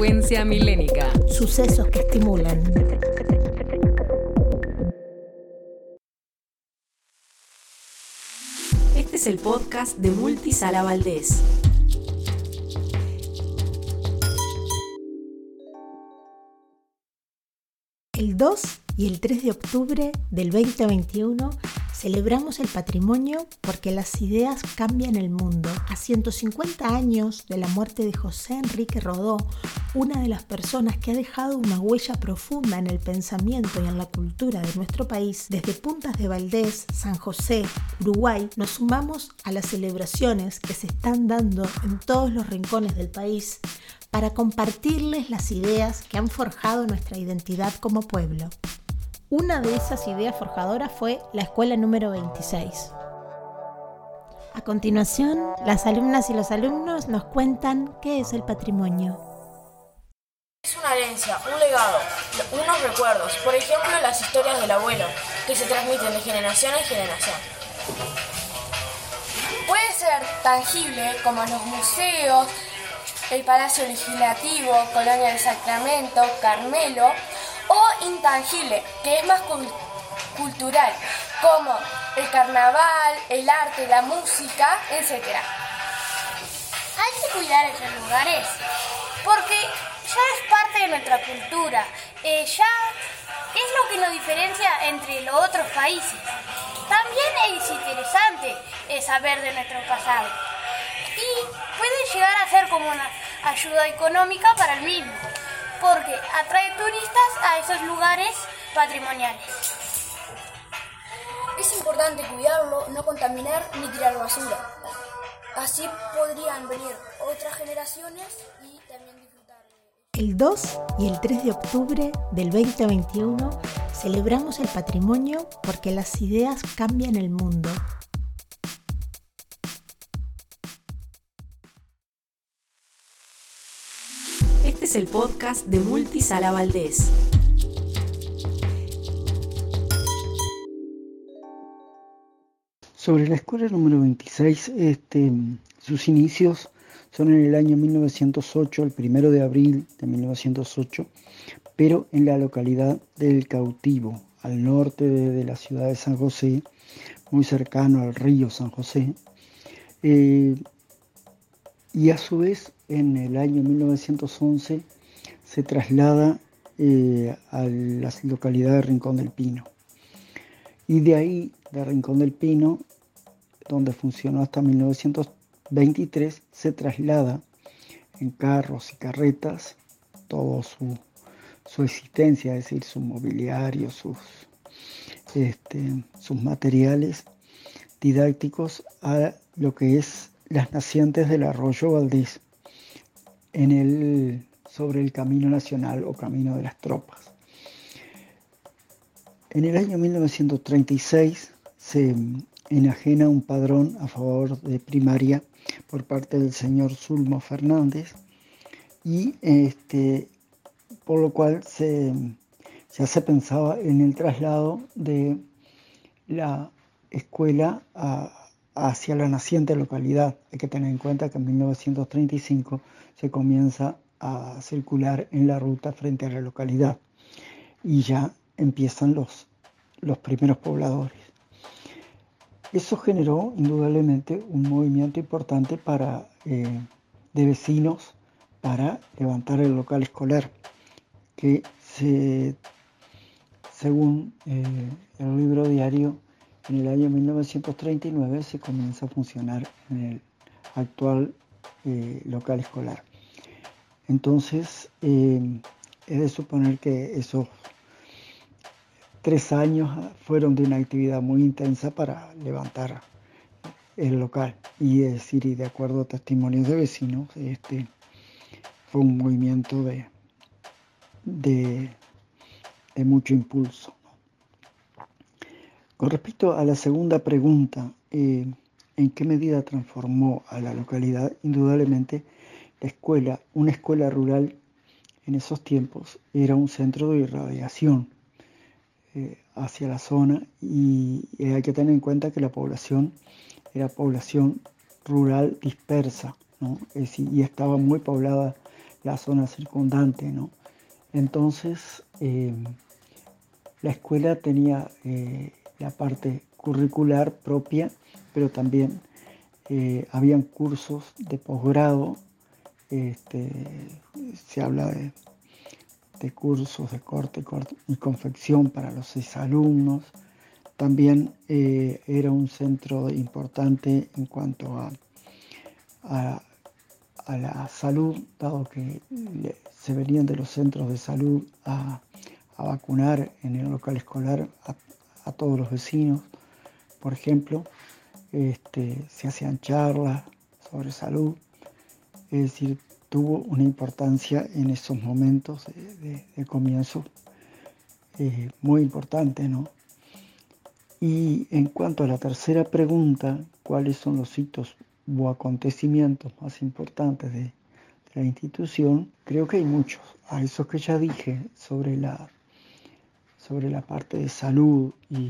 Frecuencia Milénica. Sucesos que estimulan. Este es el podcast de Multisala Valdés. El 2 y el 3 de octubre del 2021 celebramos el patrimonio porque las ideas cambian el mundo. A 150 años de la muerte de José Enrique Rodó, una de las personas que ha dejado una huella profunda en el pensamiento y en la cultura de nuestro país, desde Puntas de Valdés, San José, Uruguay, nos sumamos a las celebraciones que se están dando en todos los rincones del país para compartirles las ideas que han forjado nuestra identidad como pueblo. Una de esas ideas forjadoras fue la escuela número 26. A continuación, las alumnas y los alumnos nos cuentan qué es el patrimonio. Es una herencia, un legado, unos recuerdos, por ejemplo las historias del abuelo, que se transmiten de generación en generación. Puede ser tangible como los museos, el Palacio Legislativo, Colonia del Sacramento, Carmelo, o intangible, que es más cultural, como el carnaval, el arte, la música, etc. Hay que cuidar esos lugares, porque ya es parte de nuestra cultura, ya es lo que nos diferencia entre los otros países. También es interesante saber de nuestro pasado y puede llegar a ser como una ayuda económica para el mismo, porque atrae turistas a esos lugares patrimoniales. Es importante cuidarlo, no contaminar ni tirar basura. Así podrían venir otras generaciones y también disfrutar. El 2 y el 3 de octubre del 2021 celebramos el patrimonio porque las ideas cambian el mundo. Este es el podcast de Multisala Valdés. Sobre la escuela número 26, sus inicios son en el año 1908, el 1 de abril de 1908, pero en la localidad del Cautivo, al norte de la ciudad de San José, muy cercano al río San José. Y a su vez, en el año 1911, se traslada a la localidad de Rincón del Pino. Y de ahí, de Rincón del Pino, donde funcionó hasta 1923, se traslada en carros y carretas toda su existencia, es decir, su mobiliario, sus materiales didácticos a lo que es las nacientes del arroyo Valdés, sobre el Camino Nacional o Camino de las Tropas. En el año 1936 se enajena un padrón a favor de primaria por parte del señor Zulmo Fernández y por lo cual ya se pensaba en el traslado de la escuela hacia la naciente localidad. Hay que tener en cuenta que en 1935 se comienza a circular en la ruta frente a la localidad y ya empiezan los primeros pobladores. Eso generó indudablemente un movimiento importante de vecinos para levantar el local escolar, que según el libro diario, en el año 1939 se comienza a funcionar en el actual local escolar. Entonces, es de suponer que esos 3 años fueron de una actividad muy intensa para levantar el local. Y de acuerdo a testimonios de vecinos, fue un movimiento de mucho impulso. Con respecto a la segunda pregunta, ¿en qué medida transformó a la localidad? Indudablemente, una escuela rural en esos tiempos era un centro de irradiación hacia la zona y hay que tener en cuenta que la población era población rural dispersa, ¿no? Y estaba muy poblada la zona circundante, ¿no? Entonces, la escuela tenía la parte curricular propia, pero también habían cursos de posgrado. Se habla de cursos de corte y confección para los 6 alumnos. También era un centro importante en cuanto a la salud, dado que se venían de los centros de salud a vacunar en el local escolar a todos los vecinos. Por ejemplo, se hacían charlas sobre salud, es decir, tuvo una importancia en esos momentos de comienzo muy importante, ¿no? Y en cuanto a la tercera pregunta, ¿cuáles son los hitos o acontecimientos más importantes de la institución? Creo que hay muchos. A esos que ya dije sobre la parte de salud, y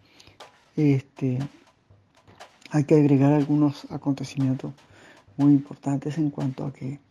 hay que agregar algunos acontecimientos muy importantes en cuanto a que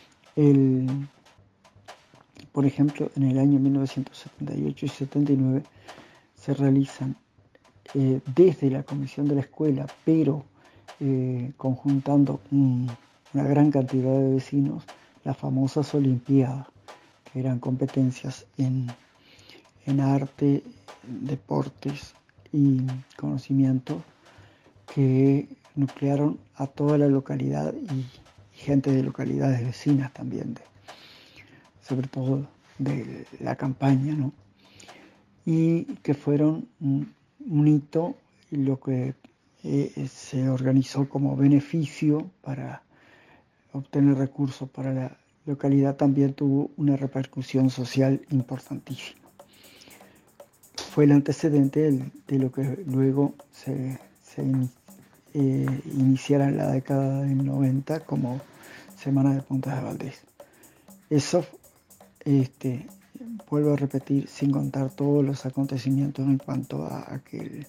por ejemplo, en el año 1978 y 79 se realizan desde la comisión de la escuela, pero conjuntando una gran cantidad de vecinos, las famosas Olimpiadas, que eran competencias en arte, deportes y conocimiento, que nuclearon a toda la localidad y gente de localidades vecinas también, sobre todo de la campaña, ¿no? Y que fueron un hito, lo que se organizó como beneficio para obtener recursos para la localidad, también tuvo una repercusión social importantísima. Fue el antecedente de lo que luego se iniciara en la década del 90 como Semana de Puntas de Valdés. Eso, vuelvo a repetir, sin contar todos los acontecimientos en cuanto a que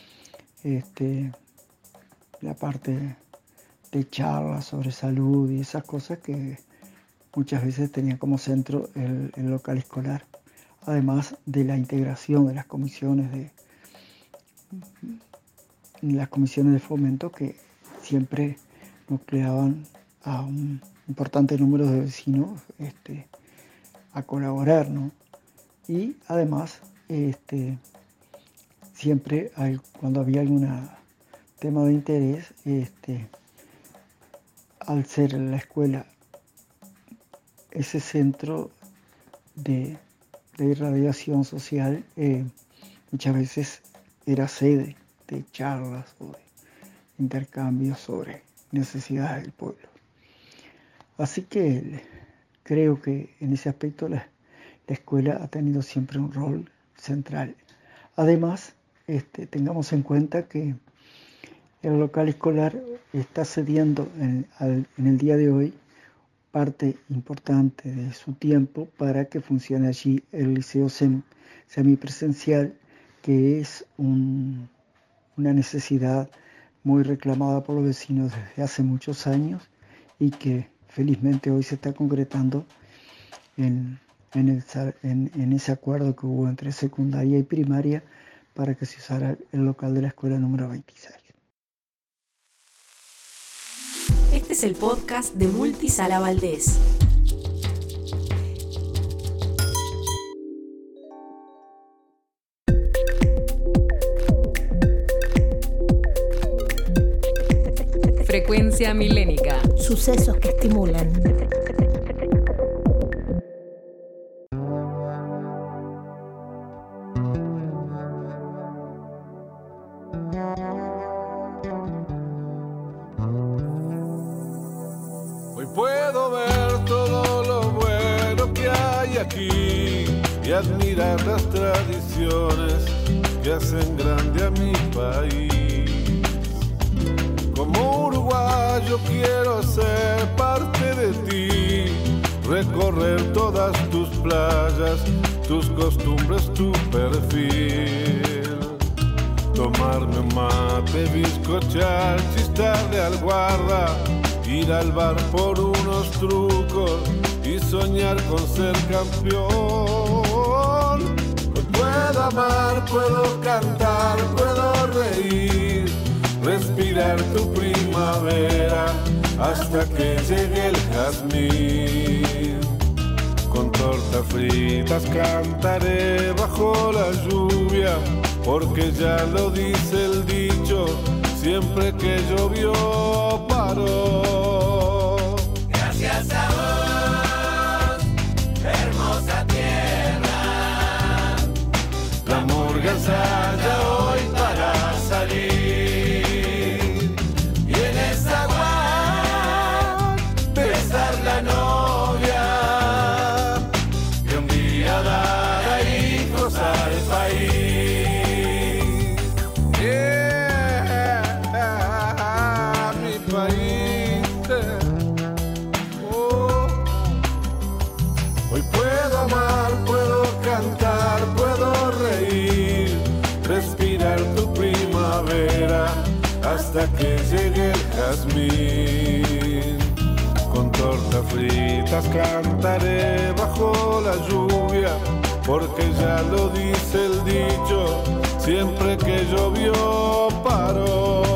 la parte de charlas sobre salud y esas cosas que muchas veces tenían como centro el local escolar, además de la integración de las comisiones de fomento, que siempre nucleaban a un importante número de vecinos a colaborar, ¿no? Y además, siempre cuando había algún tema de interés, al ser la escuela ese centro de irradiación social, muchas veces era sede de charlas o de intercambios sobre necesidades del pueblo. Así que creo que en ese aspecto la escuela ha tenido siempre un rol central. Además, tengamos en cuenta que el local escolar está cediendo en el día de hoy parte importante de su tiempo para que funcione allí el liceo semipresencial, que es una necesidad muy reclamada por los vecinos desde hace muchos años y que felizmente hoy se está concretando en ese acuerdo que hubo entre secundaria y primaria para que se usara el local de la escuela número 26. Este es el podcast de Multisala Valdés. Frecuencia milénica. Sucesos que estimulan. Hoy puedo ver todo lo bueno que hay aquí y admirar las tradiciones que hacen grande a mi país. Como uruguayo quiero ser parte de ti, recorrer todas tus playas, tus costumbres, tu perfil. Tomarme un mate, bizcochar, chistarle al guarda ir al bar por unos trucos y soñar con ser campeón. Hoy puedo amar, puedo cantar, puedo reír, respirar tu primavera hasta que llegue el jazmín. Con tortas fritas cantaré bajo la lluvia, porque ya lo dice el dicho, siempre que llovió paró. Gracias a vos, hermosa tierra. La murga ensaya hoy para salir, y en esa guay besar la novia, que un día dará hijos al país. Yeah, mi país. Oh. Hoy puedo amar, puedo cantar, puedo reír, respirar tu primavera hasta que llegue el jazmín. Con tortas fritas cantaré bajo la lluvia, porque ya lo dice el dicho, siempre que llovió paró.